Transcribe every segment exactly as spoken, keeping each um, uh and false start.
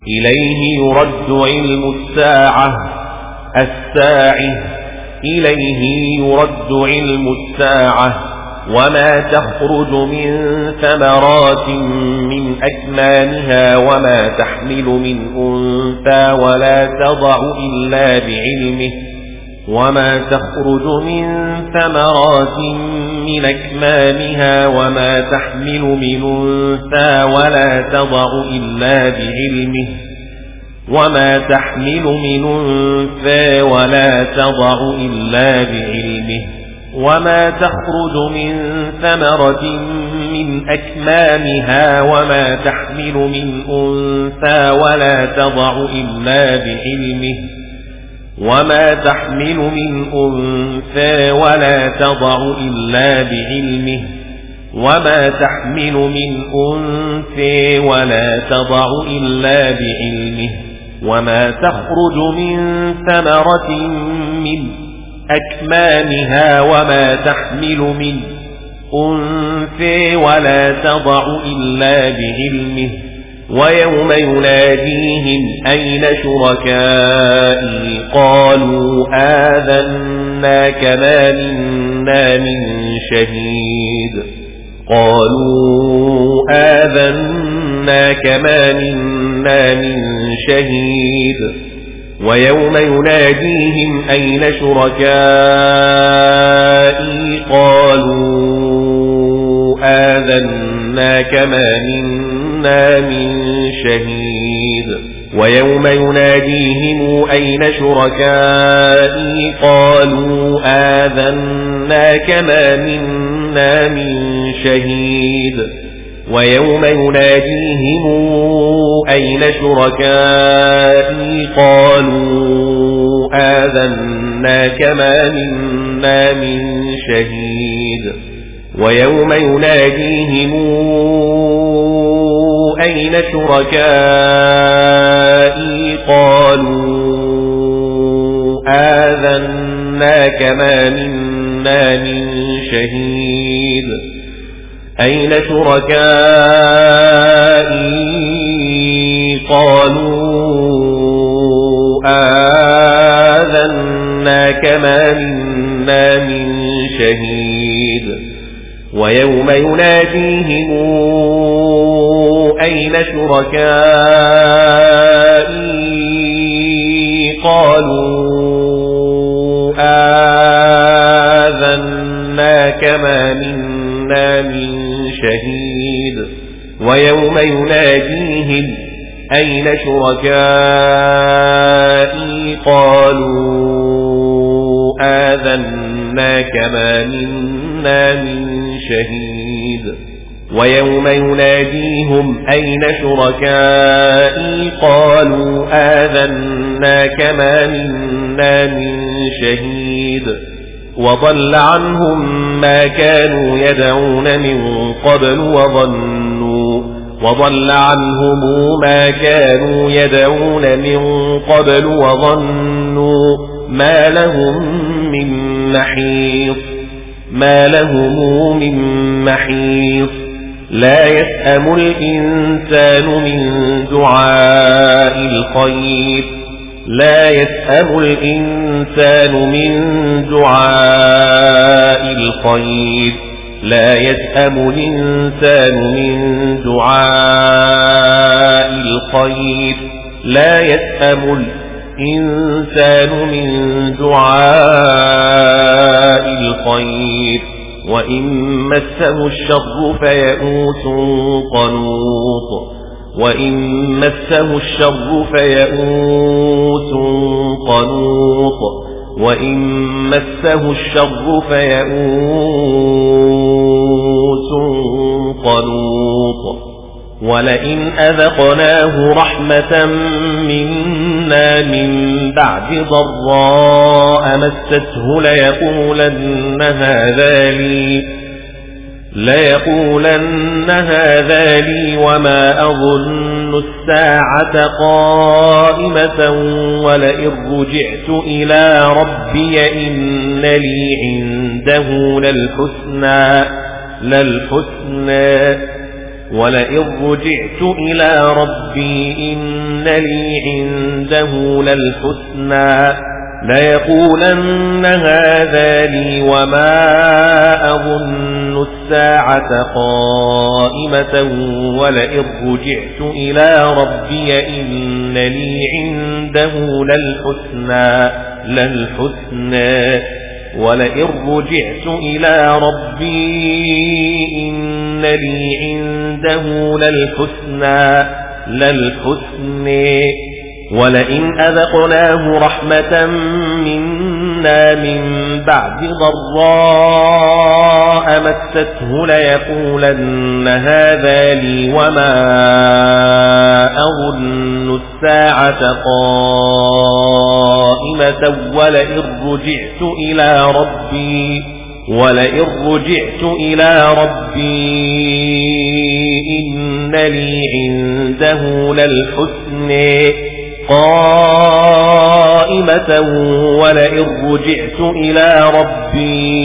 إليه يرد علم الساعة الساعي إليه يرد علم الساعة وما تخرج من ثمرات من أكمامها وما تحمل من أنثى ولا تضع إلا بعلمه وما تخرج من ثمرات من أكمامها وما تحمل من أنثى ولا تضع إلا بعلمه وما تحمل من أنثى ولا تضع إلا بعلمه وما تخرج من ثمرة من أكمامها وما تحمل من أنثى ولا تضع إلا بعلمه وما تحمل من أنثى ولا تضع إلا بعلمه وما تحمل من أنثى ولا تضع إلا بعلمه وما تخرج من ثمرة من أكمامها وما تحمل من أنثى ولا تضع إلا بعلمه ويوم يناديهم أين شركائي قالوا آذناك ما منا من شهيد قالوا آذناك ما منا من شهيد ويوم يناديهم أين شركائي قالوا آذناك ما منا من شهيد ويوم يناديهم أين شركائي قالوا آذناك ما منا من شهيد ويوم يناديهم أين شركائي قالوا آذناك ما منا من شهيد ويوم يناديهم أين شركائي قالوا آذناك ما منا من شهيد أين شركائي قالوا آذناك ما منا من شهيد ويوم يناديهم أين شركائي قالوا آذناك ما منا من شهيد ويوم يناديهم أين شركائي قالوا آذناك ما منا من شهيد ويوم يناديهم أين شركائي قالوا آذناك ما منا من شهيد وضل عنهم ما كانوا يدعون من قبل وظنوا وضل عنهم ما كانوا يدعون من قبل وظنوا ما لهم من محيص ما لهم من محيص لا يسأم الإنسان من دعاء الخير لا يسأم الإنسان من دعاء الخير لا يسأم الإنسان من دعاء الخير لا يسأم الإنسان من دعاء الخير وإن مسه الشر فيئوس قنوط وإن مسه الشر فيئوس قنوط وإن مسه الشر فيئوس قنوط ولئن أذقناه رحمة منا من بعد ضراء مسته ليقولن هذا لي ليقولن هذا لي وما أظن الساعة قائمة ولئن رجعت إلى ربي إن لي عنده للحسنى للحسنى ولئن رجعت إلى ربي إن لي عنده للحسنى ليقولن هذا لي وما أظن الساعة قائمة ولئن رجعت إلى ربي إن لي عنده للحسنى للحسنى ولئن رجعت إلى ربي إن لي عنده للحسنى للحسنى ولئن أذقناه رحمة منا من بعد ضراء مسته ليقولن هذا لي وما أظن الساعة قائمة ولئن رجعت إلى ربي ولئن رجعت إلى ربي إن لي عنده للحسنى قائمة ولئن رجعت إلى ربي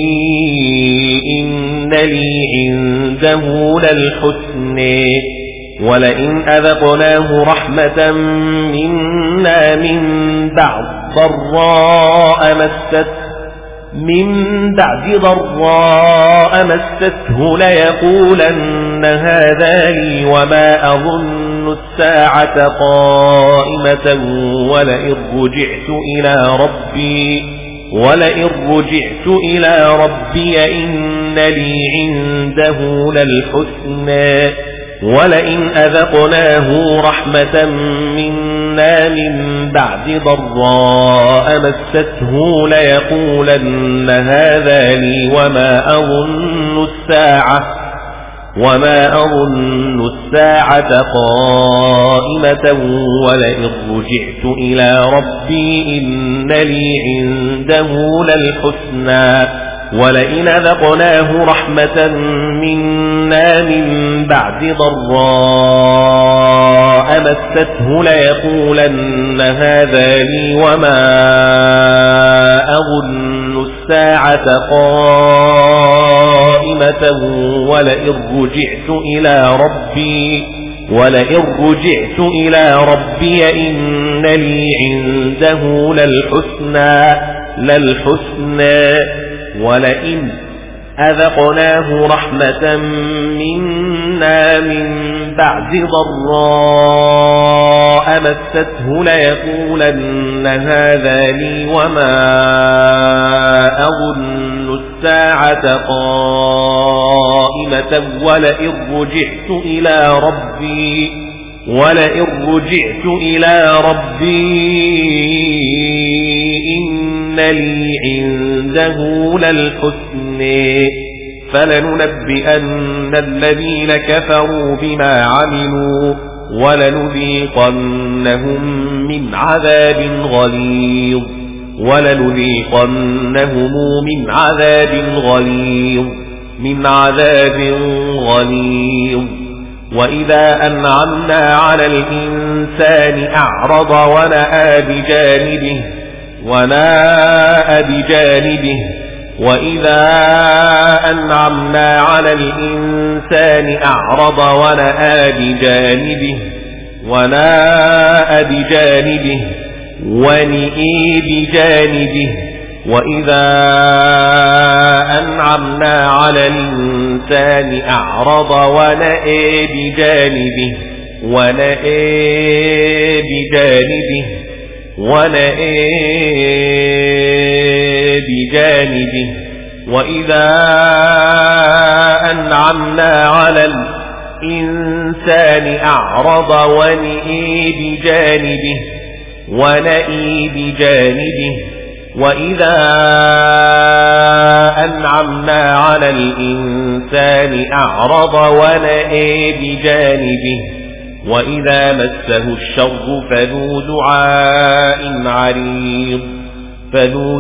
إن لي عنده للحسنى ولئن أذقناه رحمة منا من بعد ضراء مسته من بعد ضراء مسته ليقولن هذا لي وما أظن الساعة قائمة ولئن رجعت إلى ربي ولئن رجعت إلى ربي إن لي عنده للحسنى ولئن أذقناه رحمة منا من بعد ضراء مسته ليقولن هذا لي وما أظن الساعة وما أظن الساعة قائمة ولئن رجعت إلى ربي إن لي عنده للحسنى ولئن أذقناه رحمة منا من بعد ضراء مسته ليقولن هذا لي وما أظن الساعة قائمة ولئن رجعت إلى ربي ولئن رجعت إلى ربي إن لي عنده للحسنى للحسنى ولئن أذقناه رحمة منا من بعد ضراء مسته ليقولن هذا لي وما أظن الساعة قائمة ولئن رجعت إلى ربي ولئن رجعت إلى ربي إن لي عنده للحسنى فلننبئن الذين كفروا بما عملوا ولنذيقنهم من عذاب غليظ ولنذيقنهم من عذاب غليظ من عذاب غليظ وإذا أنعمنا على الإنسان أعرض ونأى بجانبه وناء بجانبه وإذا أنعمنا على الإنسان أعرض ونأى بجانبه وناء بجانبه ونئي بجانبه وإذا أنعمنا على الإنسان أعرض ونأى بجانبه ونأى بجانبه ونأى بجانبه وإذا أنعمنا على الإنسان أعرض ونئي بجانبه ونئي بجانبه وإذا أنعمنا على الإنسان أعرض ونئي بجانبه وإذا مسه الشر فذو دعاء عريض فذو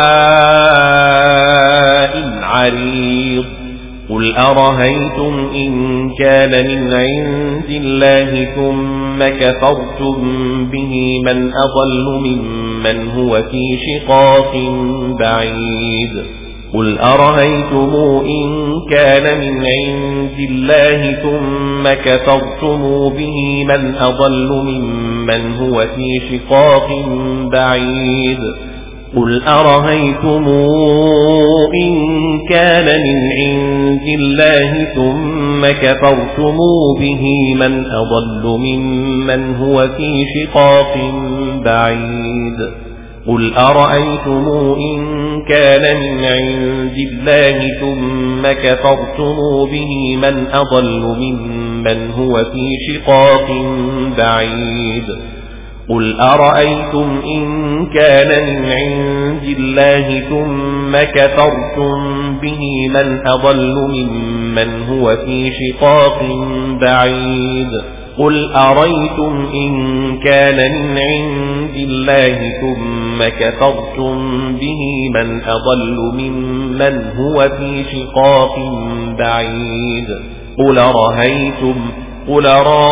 دعاء عريض قل أرهيتم إن كان من عند الله ثم كفرتم به من أضل ممن هو في شقاق بعيد قل أرأيتم إن كان من عند الله ثم كفرتم به من أضل ممن هو في شقاق بعيد قل أرأيتم إن كان من عند الله ثم كفرتم به من أضل ممن هو في شقاق بعيد قل أرأيتم إن كان من عند الله ثم كفرتم به من أضل ممن هو في شقاق بعيد قل أرأيتم إن كان من عند الله ثم كفرتم به من أضل ممن هو في شقاق بعيد قل أرأيتم إن كان من عند الله ثم كفرتم به من أضل ممن هو في شقاق بعيد قل رأيتم قل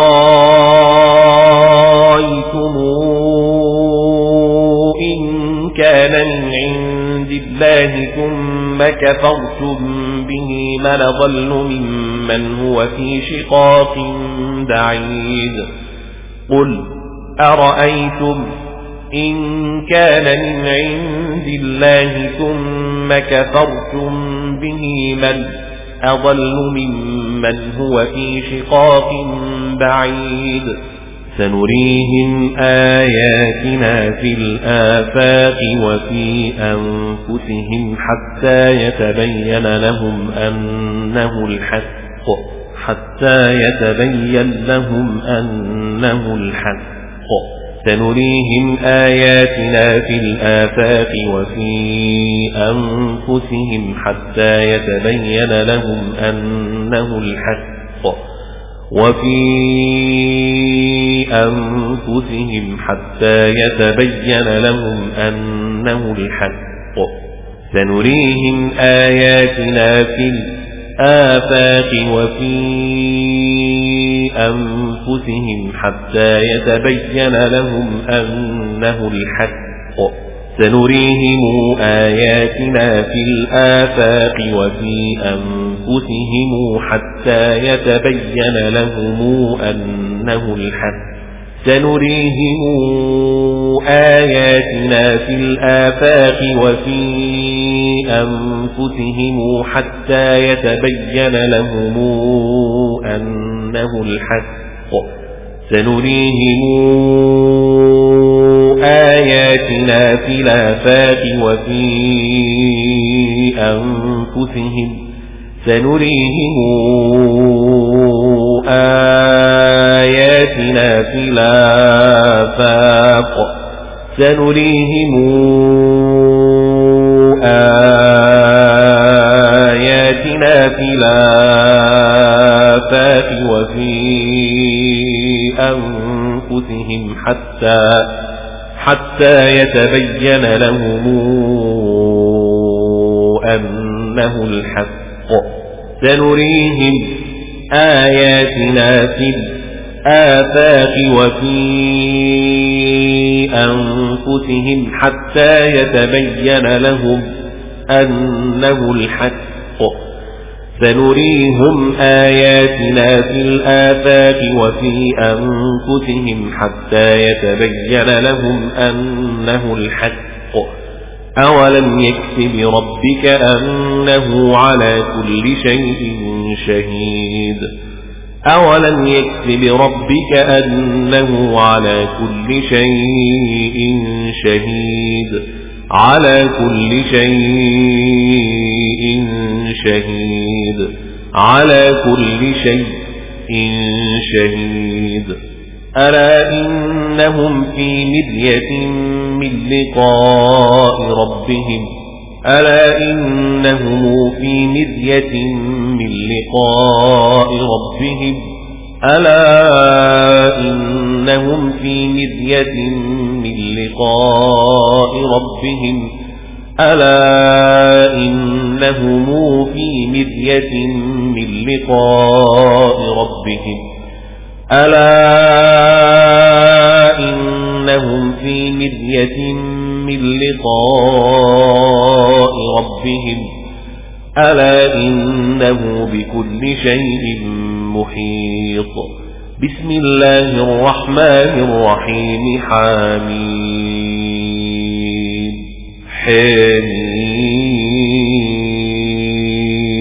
رأيتم إن كان من عند الله ثم كفرتم به من أضل ممن هو في شقاق بعيد قل أرأيتم إن كان من عند الله ثم كفرتم به من أضل ممن هو في شقاق بعيد سنريهم آياتنا في الآفاق وفي أنفسهم حتى يتبين لهم أنه الحق حتى يتبين لهم أنه الحق سنريهم آياتنا في الآفاق وفي أنفسهم حتى يتبين لهم أنه الحق وفي أنفسهم حتى يتبين لهم أنه الحق سنريهم آياتنا في الآفاق وفي أنفسهم حتى يتبين لهم أنه الحق سنريهم آياتنا في الآفاق وفي أنفسهم حتى يتبين لهم أنه الحق سنريهم آياتنا في الآفاق وفي أنفسهم حتى يتبين لهم أنه الحق سنريهم آياتنا في الآفاق وفي أنفسهم سنريهم آياتنا في الآفاق سنريهم آياتنا في الآفاق وفي أنفسهم حتى حتى يتبين لهم أنه الحق سنريهم آياتنا في الآفاق وفي أنفسهم حتى يتبين لهم أنه الحق سنريهم آياتنا في الآفاق وفي أنفسهم حتى يتبين لهم أنه الحق أولم يكف بربك أنه على كل شيء شهيد أولم يكف بربك أنه على كل شيء شهيد على كل شيء شهيد على كل شيء شهيد ألا إنهم في مرية من لقاء ربهم ألا إنهم في مرية من لقاء ربهم ألا إنهم في مرية من لقاء ربهم ألا إنهم في مرية من لقاء ربهم ألا إنهم في مرية من لقاء ربهم ألا إنه بكل شيء محيط. بسم الله الرحمن الرحيم حميم حميم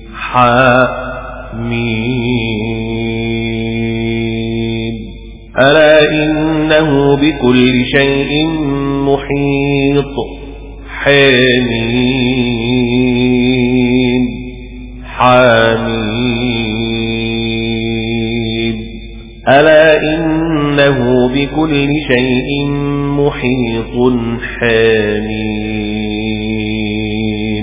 حميم ألا إنه بكل شيء محيط. حميم حميم ألا إنه بكل شيء محيط. حميم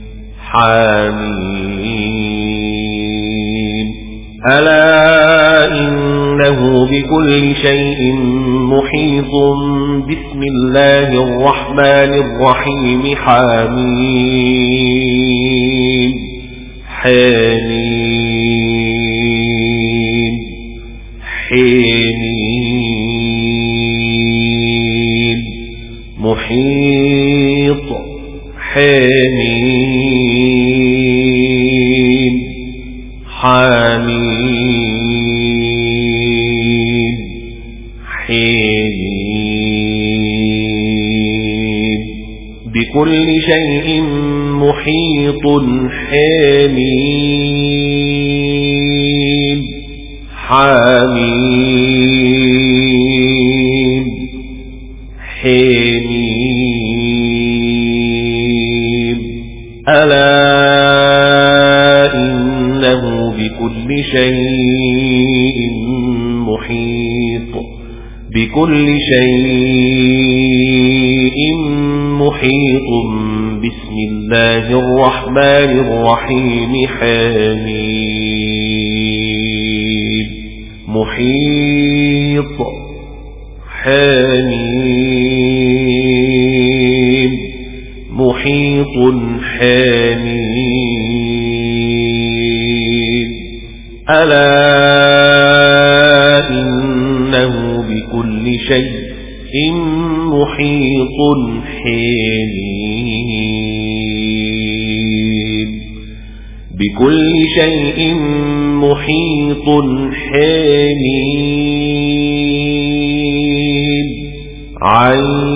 حميم ألا إنه بكل شيء محيط. بسم الله الرحمن الرحيم حميم حميم حميم محيط. حميم حميم حميم بكل شيء محيط. حميم حميم حميم ألا إنه بكل شيء محيط. بكل شيء محيط. بسم الله الرحمن الرحيم حميم محيط. حميم محيط. حميم ألا إنه بكل شيء محيط. حميم بكل شيء محيط. حميم عين